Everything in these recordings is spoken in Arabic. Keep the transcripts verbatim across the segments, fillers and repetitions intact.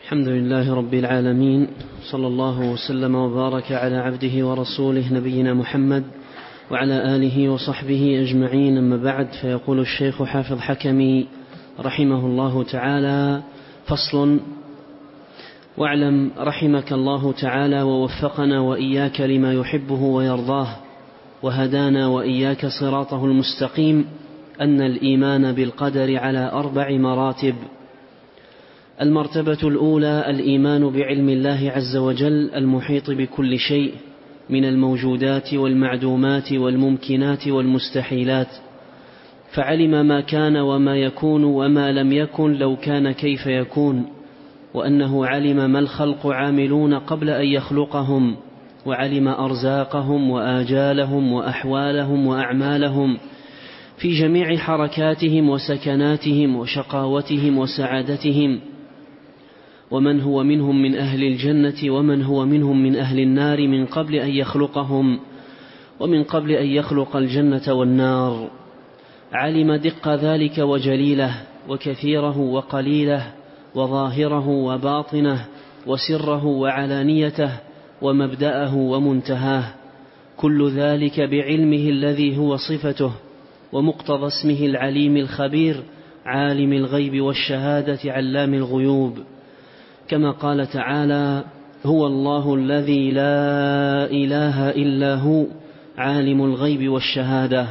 الحمد لله رب العالمين، صلى الله وسلم وبارك على عبده ورسوله نبينا محمد وعلى آله وصحبه أجمعين. أما بعد، فيقول الشيخ حافظ حكمي رحمه الله تعالى: فصل. واعلم رحمك الله تعالى ووفقنا وإياك لما يحبه ويرضاه وهدانا وإياك صراطه المستقيم، أن الإيمان بالقدر على أربع مراتب. المرتبة الأولى الإيمان بعلم الله عز وجل المحيط بكل شيء من الموجودات والمعدومات والممكنات والمستحيلات، فعلم ما كان وما يكون وما لم يكن لو كان كيف يكون، وأنه علم ما الخلق عاملون قبل أن يخلقهم، وعلم أرزاقهم وآجالهم وأحوالهم وأعمالهم في جميع حركاتهم وسكناتهم وشقاوتهم وسعادتهم، ومن هو منهم من أهل الجنة ومن هو منهم من أهل النار من قبل أن يخلقهم ومن قبل أن يخلق الجنة والنار. علم دق ذلك وجليله وكثيره وقليله وظاهره وباطنه وسره وعلانيته ومبدأه ومنتهاه، كل ذلك بعلمه الذي هو صفته ومقتضى اسمه العليم الخبير عالم الغيب والشهادة علام الغيوب، كما قال تعالى: هو الله الذي لا إله إلا هو عالم الغيب والشهادة.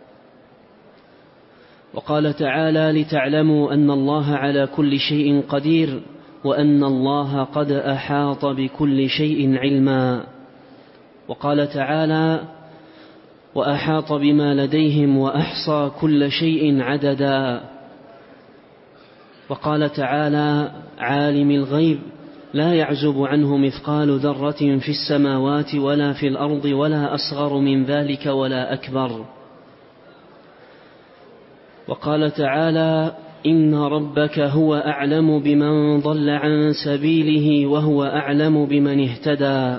وقال تعالى: لتعلموا أن الله على كل شيء قدير وأن الله قد أحاط بكل شيء علما. وقال تعالى: وأحاط بما لديهم وأحصى كل شيء عددا. وقال تعالى: عالم الغيب لا يعزب عنه مثقال ذرة في السماوات ولا في الأرض ولا أصغر من ذلك ولا أكبر. وقال تعالى: إن ربك هو أعلم بمن ضل عن سبيله وهو أعلم بمن اهتدى.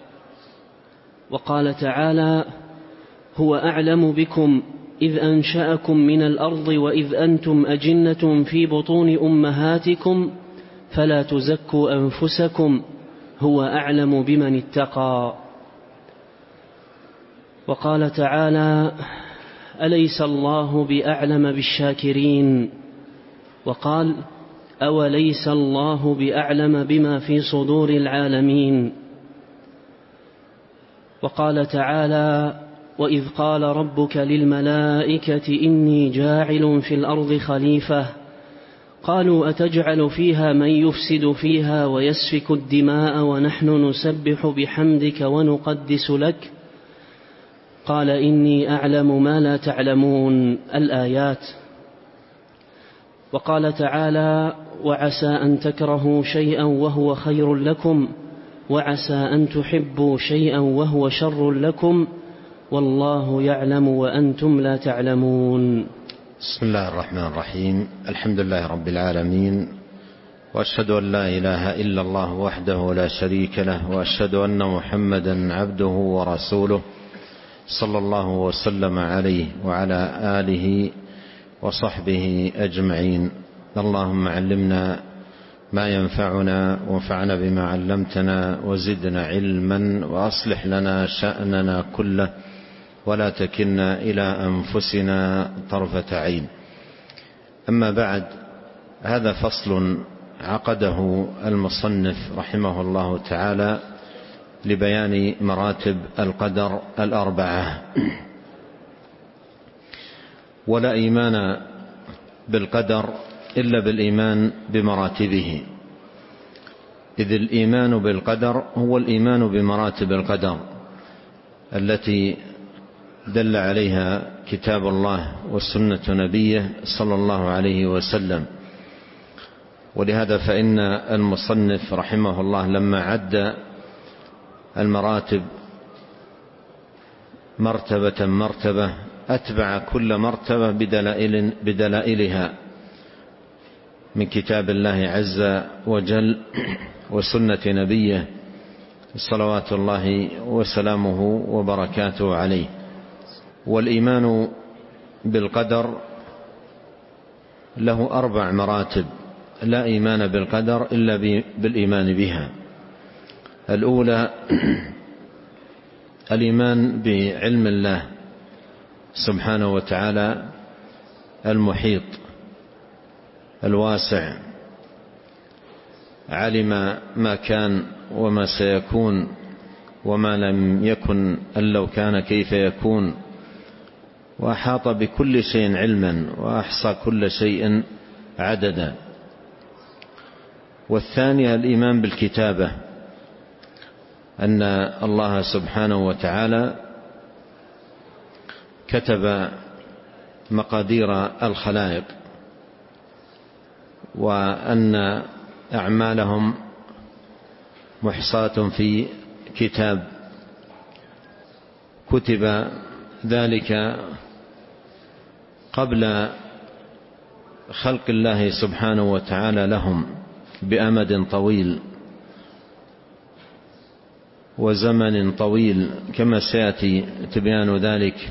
وقال تعالى: هو أعلم بكم إذ أنشأكم من الأرض وإذ أنتم أجنة في بطون أمهاتكم فلا تزكوا أنفسكم هو أعلم بمن اتقى. وقال تعالى: أليس الله بأعلم بالشاكرين. وقال: أوليس الله بأعلم بما في صدور العالمين. وقال تعالى: وإذ قال ربك للملائكة إني جاعل في الأرض خليفة قالوا أتجعل فيها من يفسد فيها ويسفك الدماء ونحن نسبح بحمدك ونقدس لك قال إني أعلم ما لا تعلمون. الآيات. وقال تعالى: وعسى أن تكرهوا شيئا وهو خير لكم وعسى أن تحبوا شيئا وهو شر لكم والله يعلم وأنتم لا تعلمون. بسم الله الرحمن الرحيم. الحمد لله رب العالمين، وأشهد أن لا إله إلا الله وحده لا شريك له، وأشهد أن محمدا عبده ورسوله صلى الله وسلم عليه وعلى آله وصحبه أجمعين. اللهم علمنا ما ينفعنا وانفعنا بما علمتنا وزدنا علما وأصلح لنا شأننا كله ولا تكلنا إلى أنفسنا طرفة عين. أما بعد، هذا فصل عقده المصنف رحمه الله تعالى لبيان مراتب القدر الأربعة. ولا إيمان بالقدر إلا بالإيمان بمراتبه، إذ الإيمان بالقدر هو الإيمان بمراتب القدر التي دل عليها كتاب الله وسنة نبيه صلى الله عليه وسلم. ولهذا فإن المصنف رحمه الله لما عد المراتب مرتبة مرتبة أتبع كل مرتبة بدلائل بدلائلها من كتاب الله عز وجل وسنة نبيه صلوات الله وسلامه وبركاته عليه. والإيمان بالقدر له أربع مراتب لا إيمان بالقدر إلا بالإيمان بها. الأولى الإيمان بعلم الله سبحانه وتعالى المحيط الواسع، علم ما كان وما سيكون وما لم يكن أن لو كان كيف يكون، وأحاط بكل شيء علما وأحصى كل شيء عددا. والثانية الإيمان بالكتابة، أن الله سبحانه وتعالى كتب مقادير الخلائق، وأن أعمالهم محصاة في كتاب كتب ذلك قبل خلق الله سبحانه وتعالى لهم بأمد طويل وزمن طويل، كما سيأتي تبيان ذلك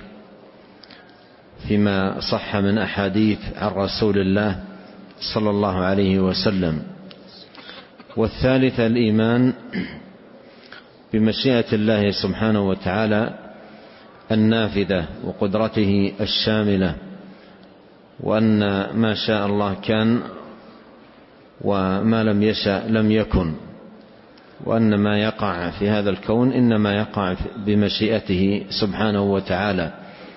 فيما صح من أحاديث عن رسول الله صلى الله عليه وسلم. والثالثة الإيمان بمشيئة الله سبحانه وتعالى النافذة وقدرته الشاملة، وأن ما شاء الله كان وما لم يشأ لم يكن، وأن ما يقع في هذا الكون إنما يقع بمشيئته سبحانه وتعالى.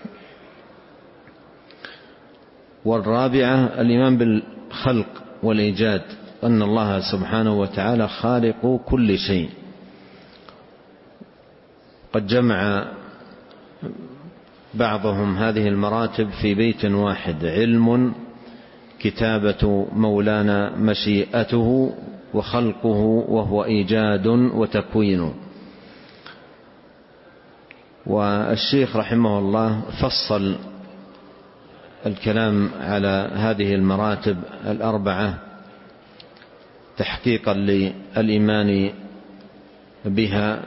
والرابعة الإيمان بالخلق والإيجاد، أن الله سبحانه وتعالى خالق كل شيء. قد جمع بعضهم هذه المراتب في بيت واحد: علم، كتابة مولانا مشيئته، وخلقه وهو إيجاد وتكوين. والشيخ رحمه الله فصل الكلام على هذه المراتب الأربعة تحقيقا للإيمان بها،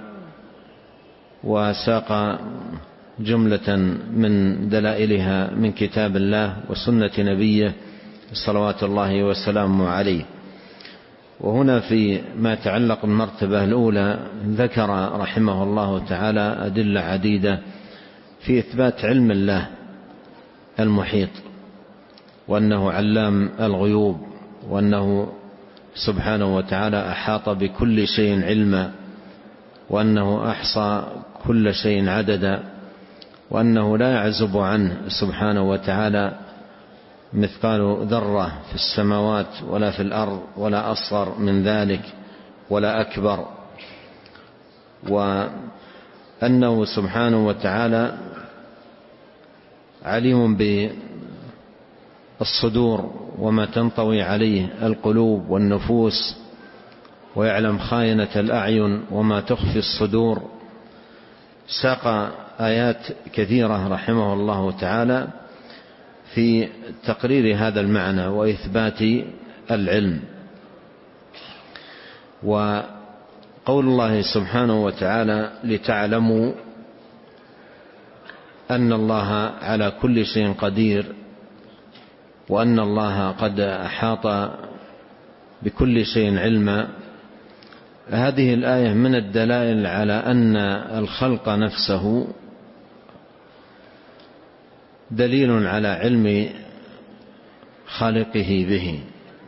وساق جملة من دلائلها من كتاب الله وسنة نبيه صلوات الله وسلامه عليه. وهنا في ما يتعلق بالمرتبة الأولى ذكر رحمه الله تعالى أدلة عديدة في إثبات علم الله المحيط، وأنه علام الغيوب، وأنه سبحانه وتعالى أحاط بكل شيء علما، وأنه أحصى كل شيء عددا، وأنه لا يعزب عنه سبحانه وتعالى مثقال ذرة في السماوات ولا في الأرض، ولا أصغر من ذلك ولا أكبر، وأنه سبحانه وتعالى عليم بالصدور وما تنطوي عليه القلوب والنفوس، ويعلم خائنة الأعين وما تخفي الصدور. ساق آيات كثيرة رحمه الله تعالى في تقرير هذا المعنى وإثبات العلم. وقول الله سبحانه وتعالى: لتعلموا أن الله على كل شيء قدير، وأن الله قد أحاط بكل شيء علما. هذه الآية من الدلائل على أن الخلق نفسه دليل على علم خالقه به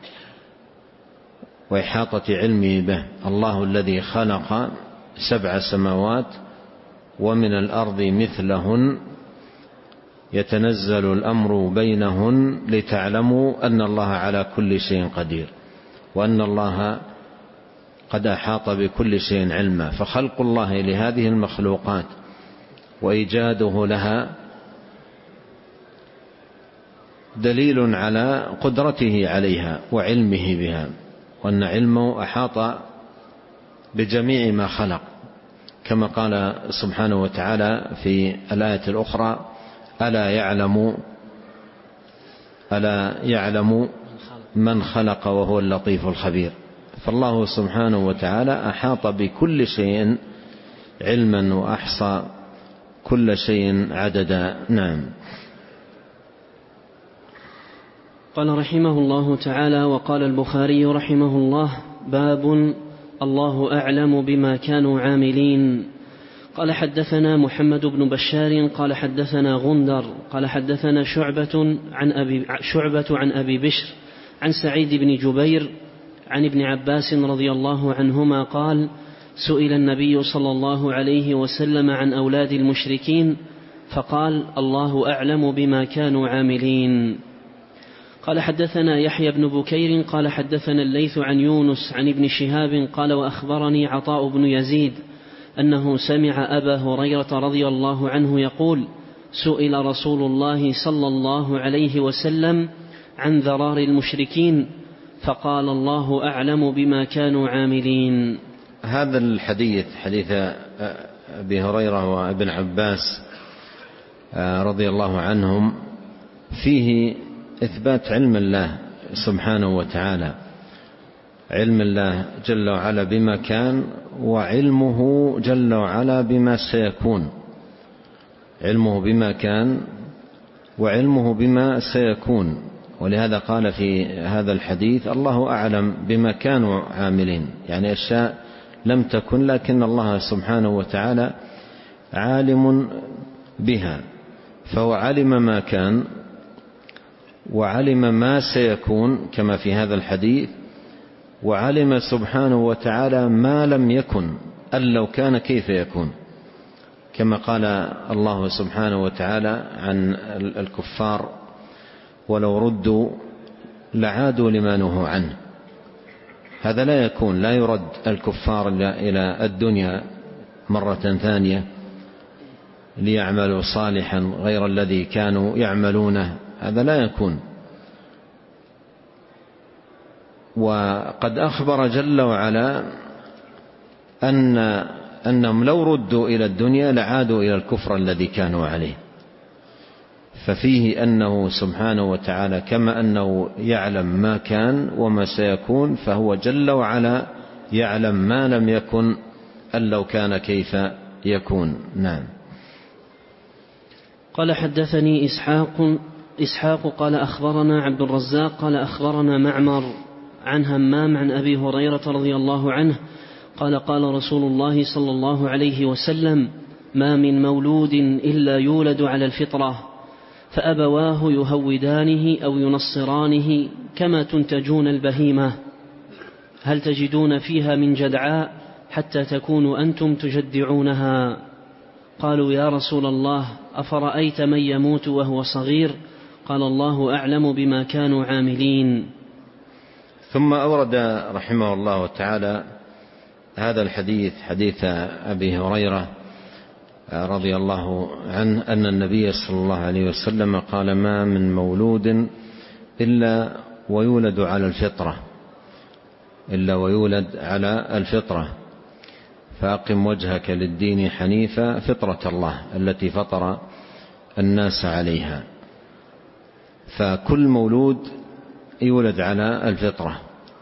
وإحاطة علمه به. الله الذي خلق سبع سماوات ومن الأرض مثلهن يتنزل الأمر بينهن لتعلموا أن الله على كل شيء قدير، وأن الله قد أحاط بكل شيء علما. فخلق الله لهذه المخلوقات وإيجاده لها دليل على قدرته عليها وعلمه بها، وأن علمه أحاط بجميع ما خلق، كما قال سبحانه وتعالى في الآية الأخرى: ألا يعلم ألا يعلم من خلق وهو اللطيف الخبير. فالله سبحانه وتعالى أحاط بكل شيء علما وأحصى كل شيء عددا. نعم. قال رحمه الله تعالى: وقال البخاري رحمه الله: باب الله أعلم بما كانوا عاملين. قال حدثنا محمد بن بشار قال حدثنا غندر قال حدثنا شعبة عن أبي, شعبة عن أبي بشر عن سعيد بن جبير عن ابن عباس رضي الله عنهما قال: سئل النبي صلى الله عليه وسلم عن أولاد المشركين فقال: الله أعلم بما كانوا عاملين. قال حدثنا يحيى بن بكير قال حدثنا الليث عن يونس عن ابن شهاب قال: وأخبرني عطاء بن يزيد أنه سمع أبا هريرة رضي الله عنه يقول: سئل رسول الله صلى الله عليه وسلم عن ذرار المشركين فقال: الله أعلم بما كانوا عاملين. هذا الحديث حديث أبي هريرة وابن عباس رضي الله عنهم فيه إثبات علم الله سبحانه وتعالى، علم الله جل وعلا بما كان، وعلمه جل وعلا بما سيكون، علمه بما كان وعلمه بما سيكون. ولهذا قال في هذا الحديث: الله أعلم بما كانوا عاملين، يعني أشياء لم تكن لكن الله سبحانه وتعالى عالم بها، فهو علم ما كان وعلم ما سيكون كما في هذا الحديث، وعلم سبحانه وتعالى ما لم يكن أن لو كان كيف يكون، كما قال الله سبحانه وتعالى عن الكفار: ولو ردوا لعادوا لما نهوا عنه. هذا لا يكون، لا يرد الكفار إلى الدنيا مرة ثانية ليعملوا صالحا غير الذي كانوا يعملونه، هذا لا يكون. وقد أخبر جل وعلا أن أنهم لو ردوا إلى الدنيا لعادوا إلى الكفر الذي كانوا عليه، ففيه أنه سبحانه وتعالى كما أنه يعلم ما كان وما سيكون، فهو جل وعلا يعلم ما لم يكن أن لو كان كيف يكون. نعم. قال حدثني إسحاق إسحاق قال أخبرنا عبد الرزاق قال أخبرنا معمر عن همام عن أبي هريرة رضي الله عنه قال: قال رسول الله صلى الله عليه وسلم: ما من مولود إلا يولد على الفطرة، فأبواه يهودانه أو ينصرانه كما تنتجون البهيمة، هل تجدون فيها من جدعاء حتى تكونوا أنتم تجدعونها؟ قالوا: يا رسول الله، أفرأيت من يموت وهو صغير؟ قال: الله أعلم بما كانوا عاملين. ثم أورد رحمه الله تعالى هذا الحديث، حديث أبي هريرة رضي الله عنه أن النبي صلى الله عليه وسلم قال: ما من مولود إلا ويولد على الفطرة إلا ويولد على الفطرة فأقم وجهك للدين حنيفا فطرة الله التي فطر الناس عليها. فكل مولود يولد على الفطرة،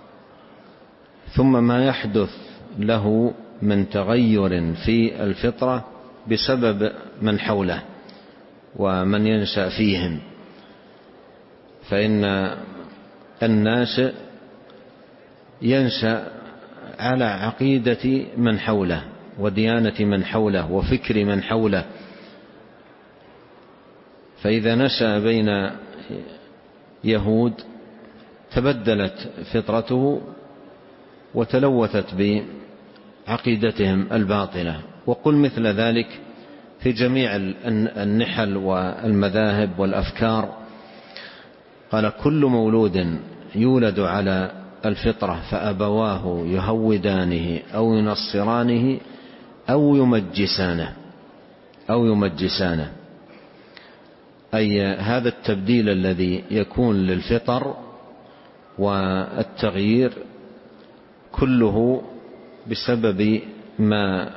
ثم ما يحدث له من تغير في الفطرة بسبب من حوله ومن ينشأ فيهم، فإن الناشئ ينشأ على عقيدة من حوله وديانة من حوله وفكر من حوله، فإذا نشأ بين يهود تبدلت فطرته وتلوثت بعقيدتهم الباطلة. وقل مثل ذلك في جميع النحل والمذاهب والأفكار. قال: كل مولود يولد على الفطرة فأبواه يهودانه أو ينصرانه أو يمجسانه أو يمجسانه أي هذا التبديل الذي يكون للفطر والتغيير كله بسبب ما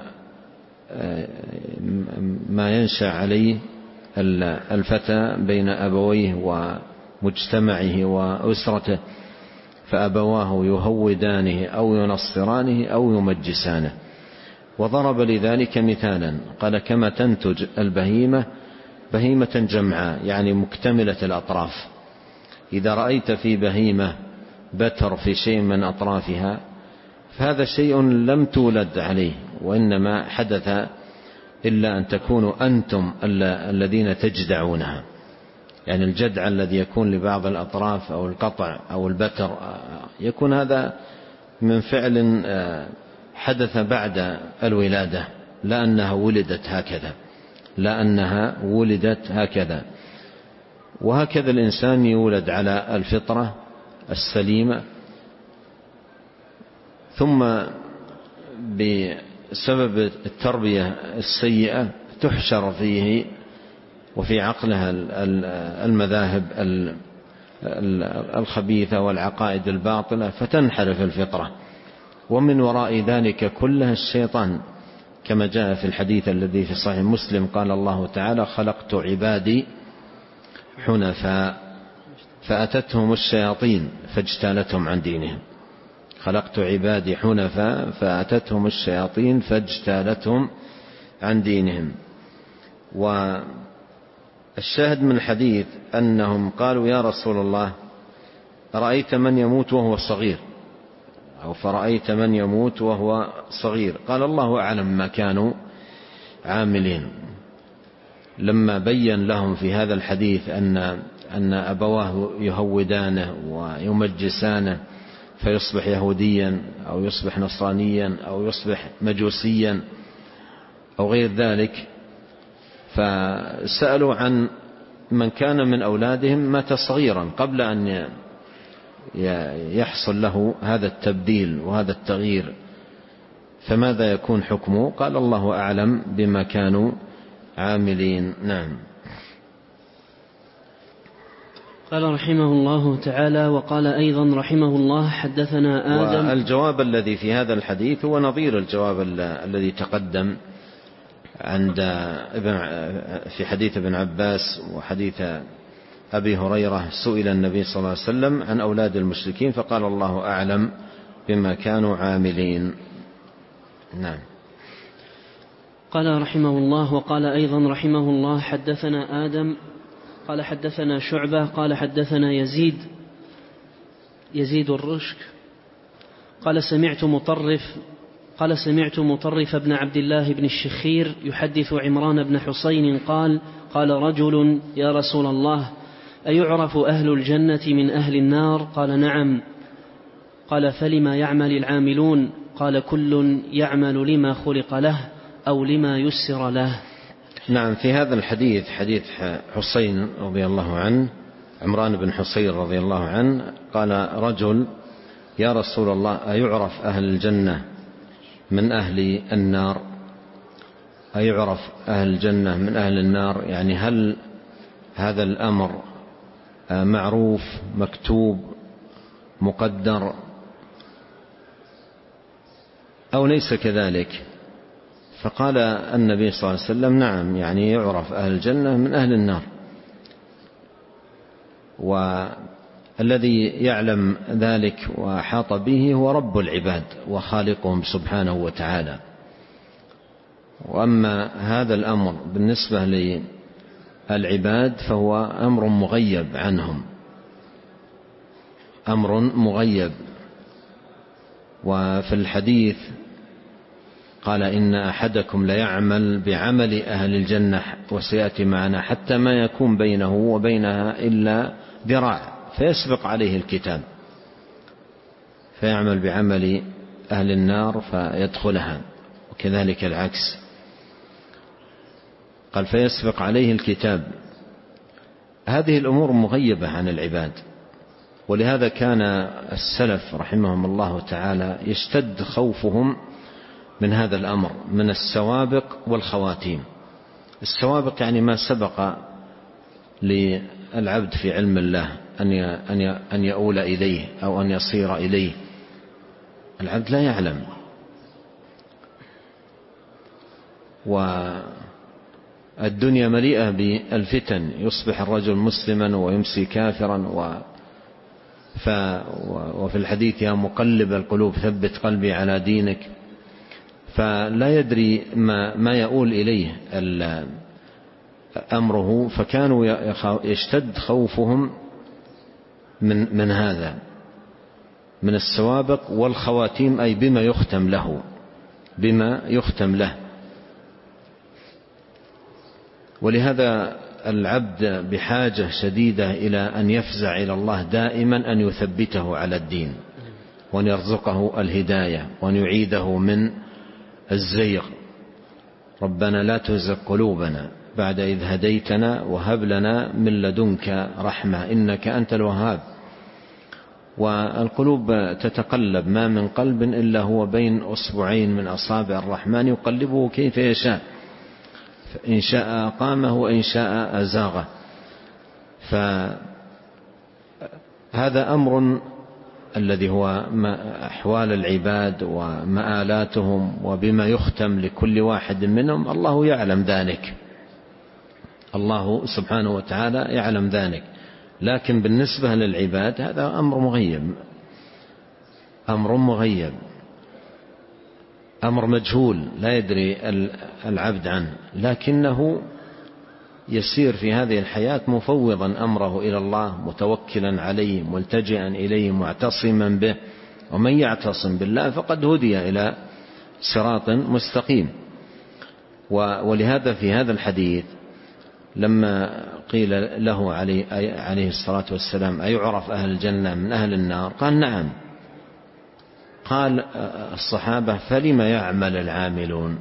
ما ينشأ عليه الفتى بين أبويه ومجتمعه وأسرته، فأبواه يهودانه أو ينصرانه أو يمجسانه. وضرب لذلك مثالا قال: كما تنتج البهيمة بهيمة جمعاء، يعني مكتملة الأطراف، إذا رأيت في بهيمة بتر في شيء من أطرافها فهذا شيء لم تولد عليه، وإنما حدث إلا أن تكونوا أنتم الذين تجدعونها. يعني الجدع الذي يكون لبعض الأطراف أو القطع أو البتر يكون هذا من فعل حدث بعد الولادة، لا أنها ولدت هكذا، لا أنها ولدت هكذا. وهكذا الإنسان يولد على الفطرة السليمة، ثم بسبب التربية السيئة تحشر فيه وفي عقلها المذاهب الخبيثة والعقائد الباطلة فتنحرف الفطرة، ومن وراء ذلك كله الشيطان، كما جاء في الحديث الذي في صحيح مسلم قال الله تعالى: خلقت عبادي حنفاء فأتتهم الشياطين فاجتالتهم عن دينهم. خلقت عبادي حنفاء فأتتهم الشياطين فاجتالتهم عن دينهم. والشاهد من الحديث أنهم قالوا: يا رسول الله، رأيت من يموت وهو صغير، أو فرأيت من يموت وهو صغير. قال: الله أعلم ما كانوا عاملين. لما بين لهم في هذا الحديث أن أن أبواه يهودانه ويمجسانه فيصبح يهوديا أو يصبح نصرانيا أو يصبح مجوسيا أو غير ذلك، فسألوا عن من كان من أولادهم مات صغيرا قبل أن يحصل له هذا التبديل وهذا التغيير، فماذا يكون حكمه؟ قال: الله أعلم بما كانوا عاملين. نعم. قال رحمه الله تعالى: وقال أيضا رحمه الله: حدثنا آدم. والجواب الذي في هذا الحديث هو نظير الجواب الذي تقدم عند ابن في حديث ابن عباس وحديث أبي هريرة. سئل النبي صلى الله عليه وسلم عن أولاد المشركين فقال: الله أعلم بما كانوا عاملين. نعم. قال رحمه الله: وقال أيضا رحمه الله: حدثنا آدم قال حدثنا شعبة قال حدثنا يزيد يزيد الرشك قال سمعت مطرف قال سمعت مطرف بن عبد الله بن الشخير يحدث عمران بن حسين قال: قال رجل: يا رسول الله، أيعرف أهل الجنة من أهل النار؟ قال: نعم. قال: فلما يعمل العاملون؟ قال: كل يعمل لما خلق له أو لما يسر له. نعم. في هذا الحديث حديث حسين رضي الله عنه، عمران بن حسين رضي الله عنه، قال رجل: يا رسول الله، أيعرف أهل الجنة من أهل النار؟ أيعرف أهل الجنة من أهل النار، يعني هل هذا الأمر معروف مكتوب مقدر أو ليس كذلك؟ فقال النبي صلى الله عليه وسلم: نعم، يعني يعرف أهل الجنة من أهل النار، والذي يعلم ذلك وحاط به هو رب العباد وخالقهم سبحانه وتعالى. وأما هذا الأمر بالنسبة للعباد فهو أمر مغيب عنهم، أمر مغيب. وفي الحديث قال: إن أحدكم ليعمل بعمل أهل الجنة، وسيأتي معنا، حتى ما يكون بينه وبينها إلا ذراع فيسبق عليه الكتاب، فيعمل بعمل أهل النار فيدخلها، وكذلك العكس. قال: فيسبق عليه الكتاب. هذه الأمور مغيبة عن العباد، ولهذا كان السلف رحمهم الله تعالى يشتد خوفهم من هذا الأمر، من السوابق والخواتيم. السوابق يعني ما سبق للعبد في علم الله أن يؤول إليه أو أن يصير إليه، العبد لا يعلم. والدنيا مليئة بالفتن، يصبح الرجل مسلما ويمسي كافرا، و ف وفي الحديث: يا مقلب القلوب ثبت قلبي على دينك. فلا يدري ما, ما يؤول إليه أمره، فكانوا يشتد خوفهم من, من هذا من السوابق والخواتيم، أي بما يختم له بما يختم له. ولهذا العبد بحاجة شديدة إلى أن يفزع إلى الله دائما أن يثبته على الدين، وأن يرزقه الهداية، وأن يعيده من الزيغ. ربنا لا تزغ قلوبنا بعد إذ هديتنا وهب لنا من لدنك رحمة إنك أنت الوهاب. والقلوب تتقلب، ما من قلب إلا هو بين أصبعين من أصابع الرحمن يقلبه كيف يشاء، إن شاء أقامه وإن شاء أزاغه. فهذا أمر الذي هو أحوال العباد ومآلاتهم وبما يختم لكل واحد منهم، الله يعلم ذلك، الله سبحانه وتعالى يعلم ذلك. لكن بالنسبة للعباد هذا أمر مغيب، أمر مغيب، أمر مجهول لا يدري العبد عنه، لكنه يسير في هذه الحياة مفوضا أمره إلى الله، متوكلا عليه، ملتجئا إليه، معتصما به. ومن يعتصم بالله فقد هدي إلى صراط مستقيم. ولهذا في هذا الحديث لما قيل له عليه الصلاة والسلام أيعرف أهل الجنة من أهل النار؟ قال نعم. قال الصحابة فلما يعمل العاملون؟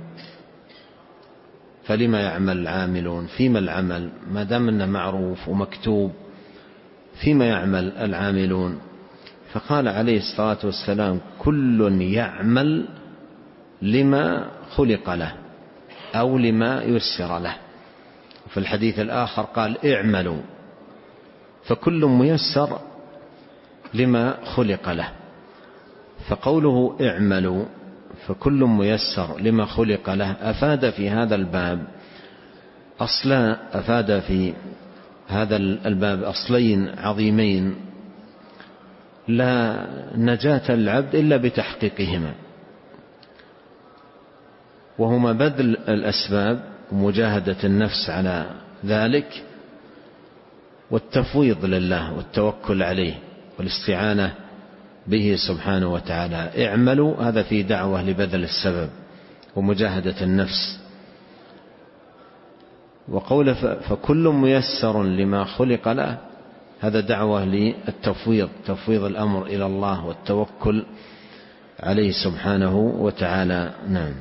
فلما يعمل العاملون؟ فيما العمل ما دام أنه معروف ومكتوب، فيما يعمل العاملون؟ فقال عليه الصلاة والسلام كل يعمل لما خلق له أو لما يسر له. في الحديث الآخر قال اعملوا، فكل ميسر لما خلق له. فقوله اعملوا فكل ميسر لما خلق له أفاد في هذا الباب أصلا أفاد في هذا الباب أصلين عظيمين لا نجاة العبد إلا بتحقيقهما، وهما بذل الأسباب ومجاهدة النفس على ذلك، والتفويض لله والتوكل عليه والاستعانة به سبحانه وتعالى. اعملوا هذا في دعوة لبذل السبب ومجاهدة النفس. وقول فكل ميسر لما خلق له هذا دعوة للتفويض، تفويض الأمر إلى الله والتوكل عليه سبحانه وتعالى. نعم.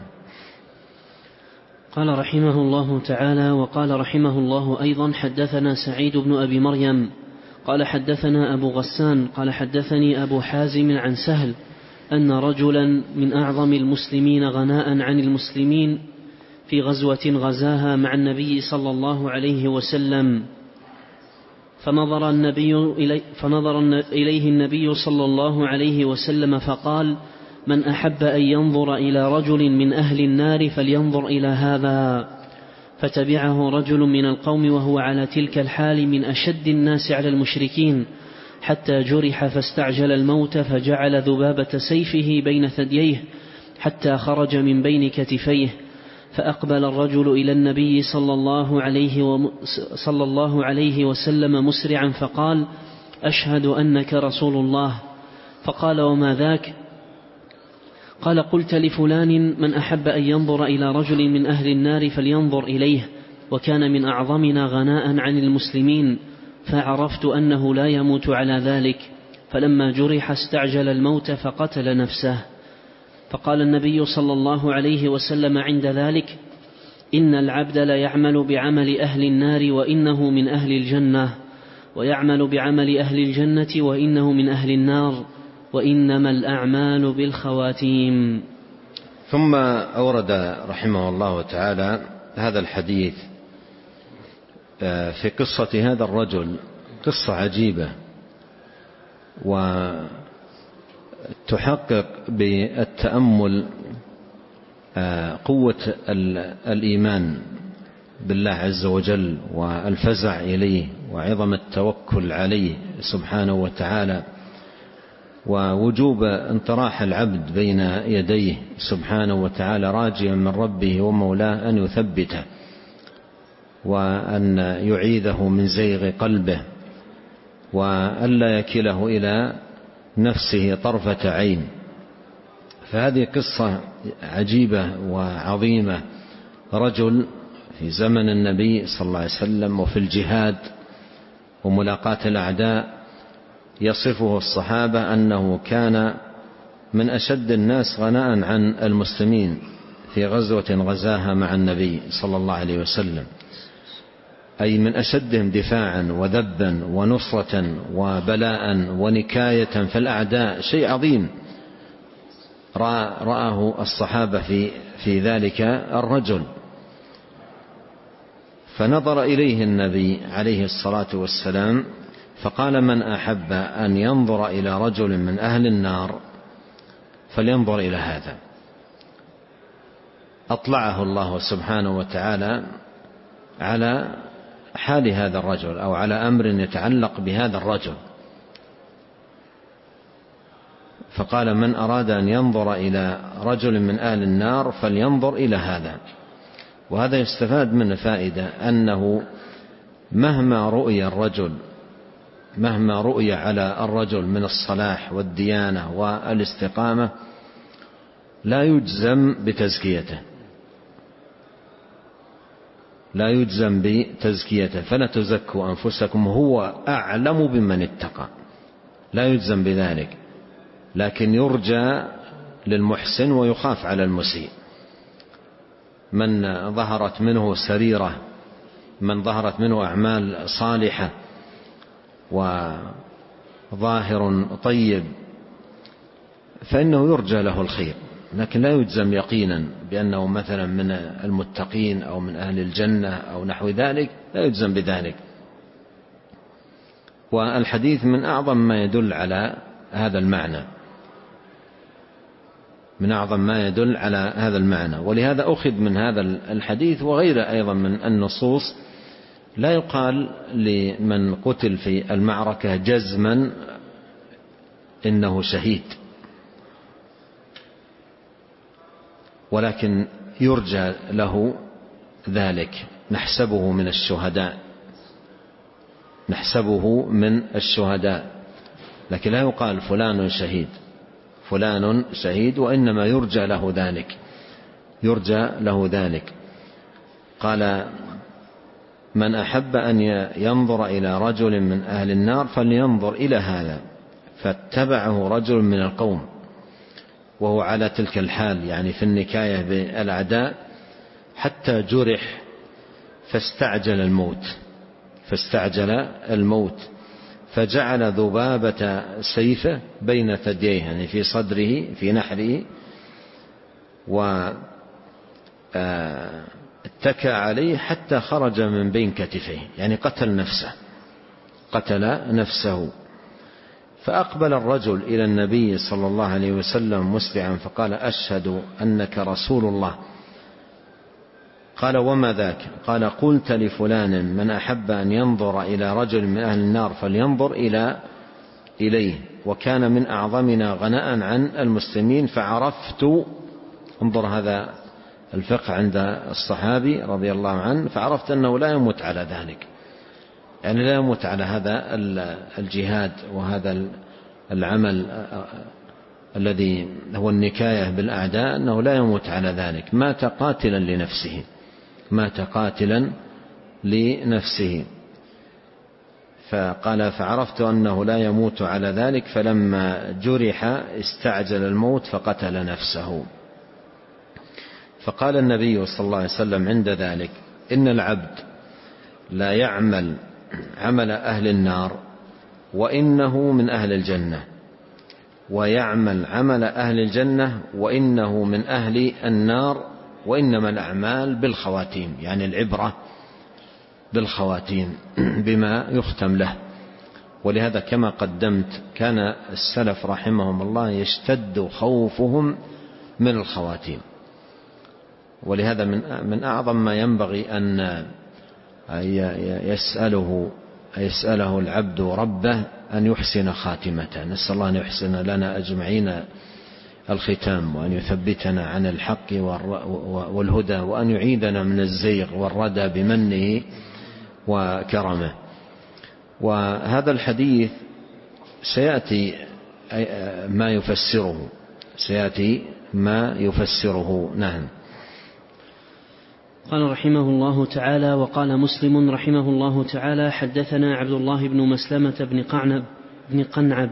قال رحمه الله تعالى: وقال رحمه الله أيضا: حدثنا سعيد بن أبي مريم قال حدثنا أبو غسان قال حدثني أبو حازم عن سهل أن رجلا من أعظم المسلمين غناء عن المسلمين في غزوة غزاها مع النبي صلى الله عليه وسلم، فنظر, النبي إلي فنظر إليه النبي صلى الله عليه وسلم فقال: من أحب أن ينظر إلى رجل من أهل النار فلينظر إلى هذا. فتبعه رجل من القوم وهو على تلك الحال من أشد الناس على المشركين، حتى جرح فاستعجل الموت، فجعل ذبابة سيفه بين ثدييه حتى خرج من بين كتفيه. فأقبل الرجل إلى النبي صلى الله عليه, وم... صلى الله عليه وسلم مسرعا فقال: أشهد أنك رسول الله. فقال: وما ذاك؟ قال: قلت لفلان من أحب أن ينظر إلى رجل من أهل النار فلينظر إليه، وكان من أعظمنا غناء عن المسلمين، فعرفت أنه لا يموت على ذلك، فلما جرح استعجل الموت فقتل نفسه. فقال النبي صلى الله عليه وسلم عند ذلك: إن العبد لا يعمل بعمل أهل النار وإنه من أهل الجنة، ويعمل بعمل أهل الجنة وإنه من أهل النار، وإنما الأعمال بالخواتيم. ثم أورد رحمه الله تعالى هذا الحديث في قصة هذا الرجل، قصة عجيبة وتحقق بالتأمل قوة الإيمان بالله عز وجل والفزع إليه وعظم التوكل عليه سبحانه وتعالى، ووجوب انطراح العبد بين يديه سبحانه وتعالى راجيا من ربه ومولاه أن يثبته وأن يعيذه من زيغ قلبه وألا يكله إلى نفسه طرفة عين. فهذه قصة عجيبة وعظيمة، رجل في زمن النبي صلى الله عليه وسلم وفي الجهاد وملاقاة الأعداء، يصفه الصحابة أنه كان من أشد الناس غناء عن المسلمين في غزوة غزاها مع النبي صلى الله عليه وسلم، أي من أشدهم دفاعا وذبا ونصرة وبلاء ونكاية في الأعداء، شيء عظيم رآه الصحابة في في ذلك الرجل. فنظر إليه النبي عليه الصلاة والسلام فقال: من أحب أن ينظر إلى رجل من أهل النار فلينظر إلى هذا. أطلعه الله سبحانه وتعالى على حال هذا الرجل أو على أمر يتعلق بهذا الرجل، فقال: من أراد أن ينظر إلى رجل من أهل النار فلينظر إلى هذا. وهذا يستفاد منه فائدة، أنه مهما رؤي الرجل مهما رؤي على الرجل من الصلاح والديانة والاستقامة لا يجزم بتزكيته لا يجزم بتزكيته فلا تزكوا أنفسكم هو أعلم بمن اتقى، لا يجزم بذلك، لكن يرجى للمحسن ويخاف على المسيء. من ظهرت منه سريرة، من ظهرت منه أعمال صالحة وظاهر طيب فإنه يرجى له الخير، لكن لا يجزم يقينا بأنه مثلا من المتقين أو من أهل الجنة أو نحو ذلك، لا يجزم بذلك. والحديث من أعظم ما يدل على هذا المعنى من أعظم ما يدل على هذا المعنى ولهذا أخذ من هذا الحديث وغيره أيضا من النصوص لا يقال لمن قتل في المعركة جزما إنه شهيد، ولكن يرجى له ذلك، نحسبه من الشهداء نحسبه من الشهداء لكن لا يقال فلان شهيد فلان شهيد وإنما يرجى له ذلك يرجى له ذلك. قال: من أحب أن ينظر إلى رجل من أهل النار فلينظر إلى هذا. فاتبعه رجل من القوم وهو على تلك الحال، يعني في النكاية بالأعداء، حتى جرح فاستعجل الموت فاستعجل الموت فجعل ذبابة سيفه بين ثدييه، يعني في صدره في نحره، واتكى عليه حتى خرج من بين كتفيه، يعني قتل نفسه قتل نفسه. فأقبل الرجل إلى النبي صلى الله عليه وسلم مسرعا فقال: أشهد أنك رسول الله. قال: وما ذاك؟ قال: قلت لفلان من أحب أن ينظر إلى رجل من أهل النار فلينظر إلى إليه، وكان من أعظمنا غناء عن المسلمين فعرفت. انظر هذا الفقه عند الصحابي رضي الله عنه، فعرفت أنه لا يموت على ذلك، يعني لا يموت على هذا الجهاد وهذا العمل الذي هو النكاية بالأعداء، أنه لا يموت على ذلك، مات قاتلا لنفسه مات قاتلا لنفسه. فقال: فعرفت أنه لا يموت على ذلك، فلما جرح استعجل الموت فقتل نفسه. فقال النبي صلى الله عليه وسلم عند ذلك: إن العبد لا يعمل عمل أهل النار وإنه من أهل الجنة، ويعمل عمل أهل الجنة وإنه من أهل النار، وإنما الأعمال بالخواتيم، يعني العبرة بالخواتيم بما يختم له. ولهذا كما قدمت كان السلف رحمهم الله يشتد خوفهم من الخواتيم، ولهذا من من أعظم ما ينبغي أن يسأله يسأله العبد ربه أن يحسن خاتمته. نسأل الله أن يحسن لنا أجمعين الختام، وأن يثبتنا عن الحق والهدى، وأن يعيدنا من الزيغ والردى بمنه وكرمه. وهذا الحديث سيأتي ما يفسره سيأتي ما يفسره. نعم. قال رحمه الله تعالى: وقال مسلم رحمه الله تعالى: حدثنا عبد الله بن مسلمة بن قعنب بن قنعب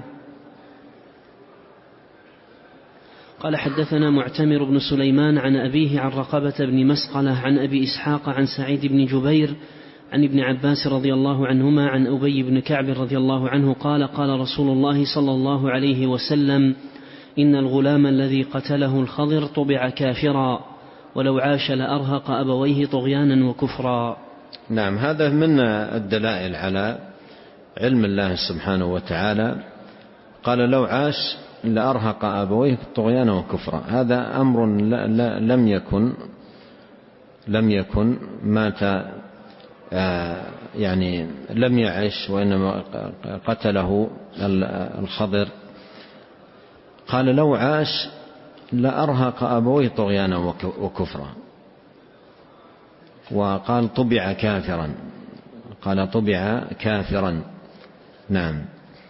قال حدثنا معتمر بن سليمان عن أبيه عن رقبة بن مسقلة عن أبي إسحاق عن سعيد بن جبير عن ابن عباس رضي الله عنهما عن أبي بن كعب رضي الله عنه قال: قال رسول الله صلى الله عليه وسلم: إن الغلام الذي قتله الخضر طبع كافرا، ولو عاش لأرهق أبويه طغيانا وكفرا. نعم، هذا من الدلائل على علم الله سبحانه وتعالى. قال: لو عاش لأرهق أبويه طغيانا وكفرا. هذا أمر لم يكن لم يكن مات يعني لم يعش، وإنما قتله الخضر. قال: لو عاش لأرهق أبويه طغيانا وكفرا. وقال: طبع كافرا. قال: طبع كافرا. نعم.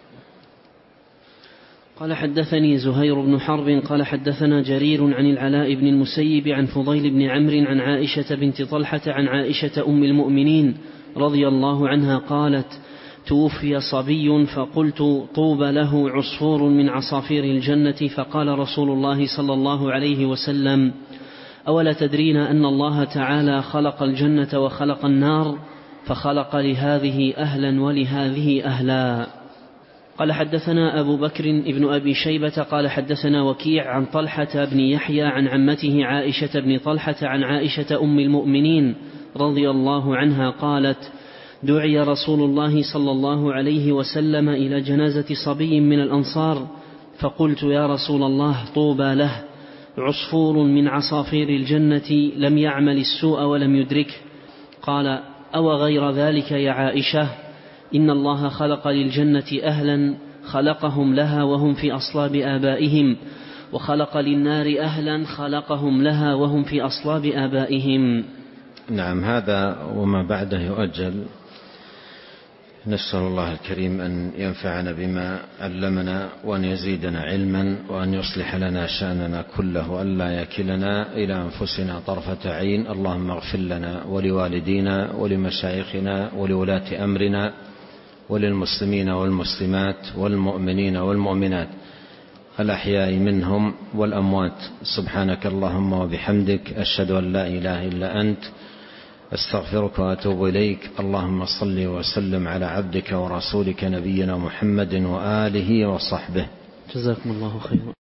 قال: حدثني زهير بن حرب قال حدثنا جرير عن العلاء بن المسيب عن فضيل بن عمرو عن عائشة بنت طلحة عن عائشة أم المؤمنين رضي الله عنها قالت: توفي صبي فقلت: طوبى له عصفور من عصافير الجنة. فقال رسول الله صلى الله عليه وسلم: أولا تدرين أن الله تعالى خلق الجنة وخلق النار، فخلق لهذه أهلا ولهذه أهلا. قال: حدثنا أبو بكر ابن أبي شيبة قال حدثنا وكيع عن طلحة بن يحيى عن عمته عائشة بن طلحة عن عائشة أم المؤمنين رضي الله عنها قالت: دعي رسول الله صلى الله عليه وسلم إلى جنازة صبي من الأنصار، فقلت: يا رسول الله، طوبى له، عصفور من عصافير الجنة لم يعمل السوء ولم يدركه. قال: أو غير ذلك يا عائشة، إن الله خلق للجنة أهلا خلقهم لها وهم في أصلاب آبائهم، وخلق للنار أهلا خلقهم لها وهم في أصلاب آبائهم. نعم، هذا وما بعده يؤجل. نسأل الله الكريم أن ينفعنا بما علمنا، وأن يزيدنا علما، وأن يصلح لنا شأننا كله، وأن لا يكلنا إلى أنفسنا طرفة عين. اللهم اغفر لنا ولوالدينا ولمشايخنا ولولاة أمرنا وللمسلمين والمسلمات والمؤمنين والمؤمنات الأحياء منهم والأموات. سبحانك اللهم وبحمدك، أشهد أن لا إله إلا أنت، أستغفرك وأتوب إليك. اللهم صل وسلم على عبدك ورسولك نبينا محمد وآله وصحبه. جزاكم الله خيرا.